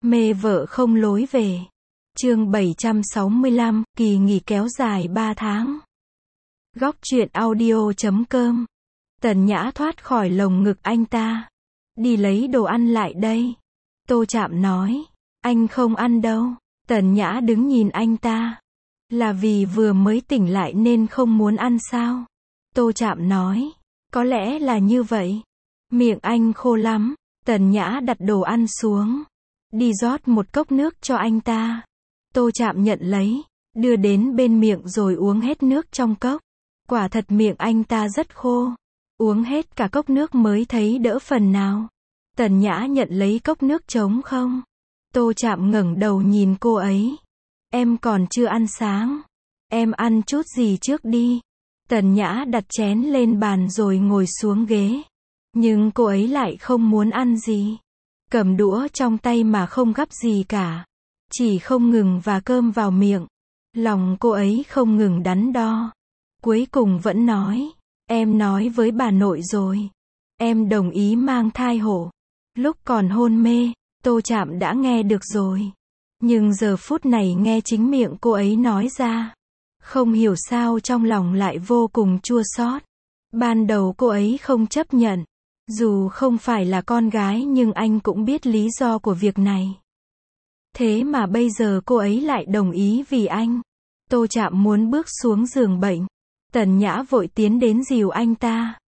Mê vợ không lối về. Chương 765, kỳ nghỉ kéo dài 3 tháng. Góc truyện audio.com. Tần Nhã thoát khỏi lồng ngực anh ta. Đi lấy đồ ăn lại đây. Tô Trạm nói. Anh không ăn đâu. Tần Nhã đứng nhìn anh ta. Là vì vừa mới tỉnh lại nên không muốn ăn sao? Tô Trạm nói. Có lẽ là như vậy. Miệng anh khô lắm. Tần Nhã đặt đồ ăn xuống. Đi rót một cốc nước cho anh ta. Tô Trạm nhận lấy, đưa đến bên miệng rồi uống hết nước trong cốc. Quả thật miệng anh ta rất khô. Uống hết cả cốc nước mới thấy đỡ phần nào. Tần Nhã nhận lấy cốc nước trống không. Tô Trạm ngẩng đầu nhìn cô ấy. Em còn chưa ăn sáng. Em ăn chút gì trước đi. Tần Nhã đặt chén lên bàn rồi ngồi xuống ghế. Nhưng cô ấy lại không muốn ăn gì. Cầm đũa trong tay mà không gắp gì cả. Chỉ không ngừng và cơm vào miệng. Lòng cô ấy không ngừng đắn đo. Cuối cùng vẫn nói. Em nói với bà nội rồi. Em đồng ý mang thai hộ. Lúc còn hôn mê, Tô Trạm đã nghe được rồi. Nhưng giờ phút này nghe chính miệng cô ấy nói ra. Không hiểu sao trong lòng lại vô cùng chua xót. Ban đầu cô ấy không chấp nhận. Dù không phải là con gái nhưng anh cũng biết lý do của việc này. Thế mà bây giờ cô ấy lại đồng ý vì anh. Tô Trạm muốn bước xuống giường bệnh. Tần Nhã vội tiến đến dìu anh ta.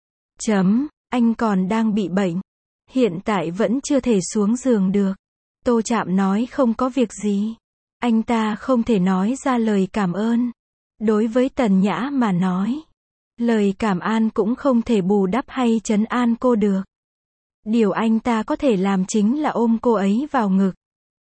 Anh còn đang bị bệnh. Hiện tại vẫn chưa thể xuống giường được. Tô Trạm nói không có việc gì. Anh ta không thể nói ra lời cảm ơn. Đối với Tần Nhã mà nói, lời cảm ơn cũng không thể bù đắp hay trấn an cô được. Điều anh ta có thể làm chính là ôm cô ấy vào ngực.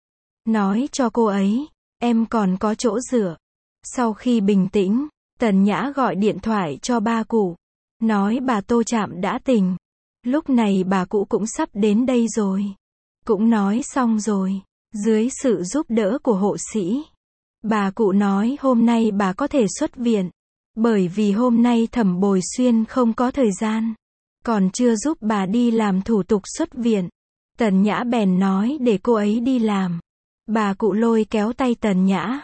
Nói cho cô ấy, em còn có chỗ dựa. Sau khi bình tĩnh, Tần Nhã gọi điện thoại cho ba cụ. Nói bà Tô Trạm đã tỉnh. Lúc này bà cụ cũng sắp đến đây rồi. Cũng nói xong rồi. Dưới sự giúp đỡ của hộ sĩ. Bà cụ nói hôm nay bà có thể xuất viện. Bởi vì hôm nay Thẩm Bồi Xuyên không có thời gian. Còn chưa giúp bà đi làm thủ tục xuất viện. Tần Nhã bèn nói để cô ấy đi làm. Bà cụ lôi kéo tay Tần Nhã.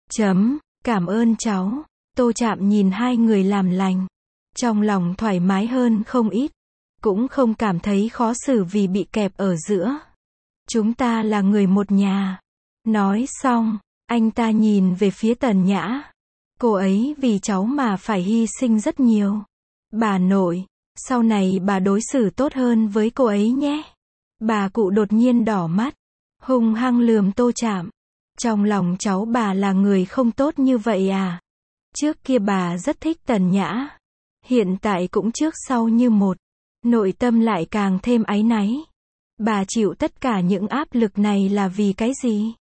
Cảm ơn cháu. Tô Trạm nhìn hai người làm lành. Trong lòng thoải mái hơn không ít. Cũng không cảm thấy khó xử vì bị kẹp ở giữa. Chúng ta là người một nhà. Nói xong, anh ta nhìn về phía Tần Nhã. Cô ấy vì cháu mà phải hy sinh rất nhiều. Bà nội, sau này bà đối xử tốt hơn với cô ấy nhé. Bà cụ đột nhiên đỏ mắt. Hung hăng lườm Tô Trạm. Trong lòng cháu bà là người không tốt như vậy à? Trước kia bà rất thích Tần Nhã. Hiện tại cũng trước sau như một. Nội tâm lại càng thêm áy náy. Bà chịu tất cả những áp lực này là vì cái gì?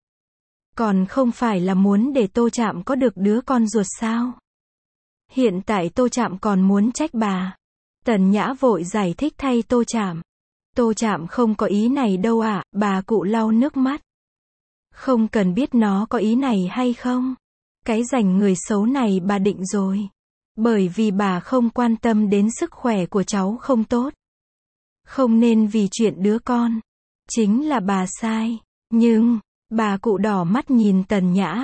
Còn không phải là muốn để Tô Trạm có được đứa con ruột sao? Hiện tại Tô Trạm còn muốn trách bà. Tần Nhã vội giải thích thay Tô Trạm. Tô Trạm không có ý này đâu ạ, bà cụ lau nước mắt. Không cần biết nó có ý này hay không. Cái rảnh người xấu này bà định rồi. Bởi vì bà không quan tâm đến sức khỏe của cháu không tốt. Không nên vì chuyện đứa con. Chính là bà sai. Nhưng, bà cụ đỏ mắt nhìn Tần Nhã.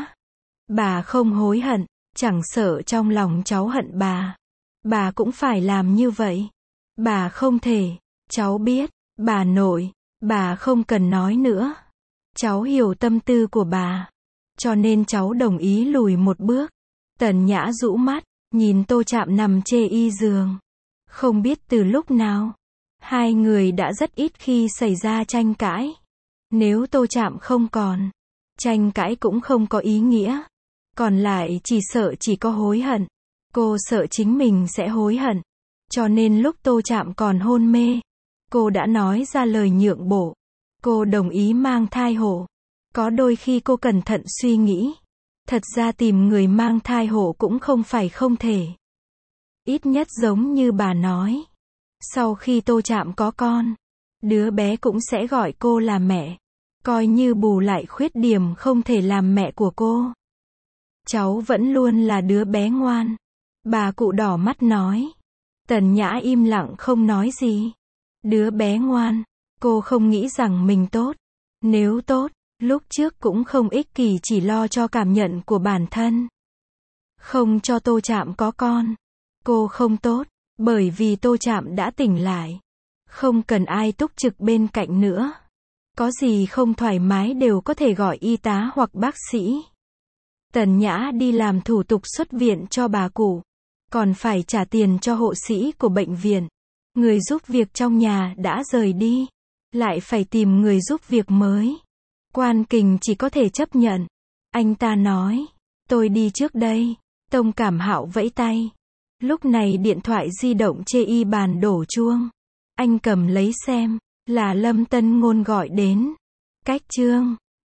Bà không hối hận, chẳng sợ trong lòng cháu hận bà. Bà cũng phải làm như vậy. Bà không thể. Cháu biết, bà nội, bà không cần nói nữa. Cháu hiểu tâm tư của bà. Cho nên cháu đồng ý lùi một bước. Tần Nhã rũ mắt, nhìn Tô Trạm nằm chê y giường. Không biết từ lúc nào, hai người đã rất ít khi xảy ra tranh cãi. Nếu Tô Trạm không còn, tranh cãi cũng không có ý nghĩa. Còn lại chỉ sợ chỉ có hối hận. Cô sợ chính mình sẽ hối hận. Cho nên lúc Tô Trạm còn hôn mê, cô đã nói ra lời nhượng bộ. Cô đồng ý mang thai hộ. Có đôi khi cô cẩn thận suy nghĩ. Thật ra tìm người mang thai hộ cũng không phải không thể. Ít nhất giống như bà nói. Sau khi Tô Trạm có con, đứa bé cũng sẽ gọi cô là mẹ. Coi như bù lại khuyết điểm không thể làm mẹ của cô. Cháu vẫn luôn là đứa bé ngoan. Bà cụ đỏ mắt nói. Tần Nhã im lặng không nói gì. Đứa bé ngoan. Cô không nghĩ rằng mình tốt. Nếu tốt, Lúc trước cũng không ích kỷ chỉ lo cho cảm nhận của bản thân. Không cho Tô Trạm có con. Cô không tốt, bởi vì Tô Trạm đã tỉnh lại. Không cần ai túc trực bên cạnh nữa. Có gì không thoải mái đều có thể gọi y tá hoặc bác sĩ. Tần Nhã đi làm thủ tục xuất viện cho bà cụ. Còn phải trả tiền cho hộ sĩ của bệnh viện. Người giúp việc trong nhà đã rời đi. Lại phải tìm người giúp việc mới. Quan Kình chỉ có thể chấp nhận. Anh ta nói, tôi đi trước đây. Tông Cảm Hạo vẫy tay. Lúc này điện thoại di động chê y bàn đổ chuông. Anh cầm lấy xem, là Lâm Tân Ngôn gọi đến. Cách Trương.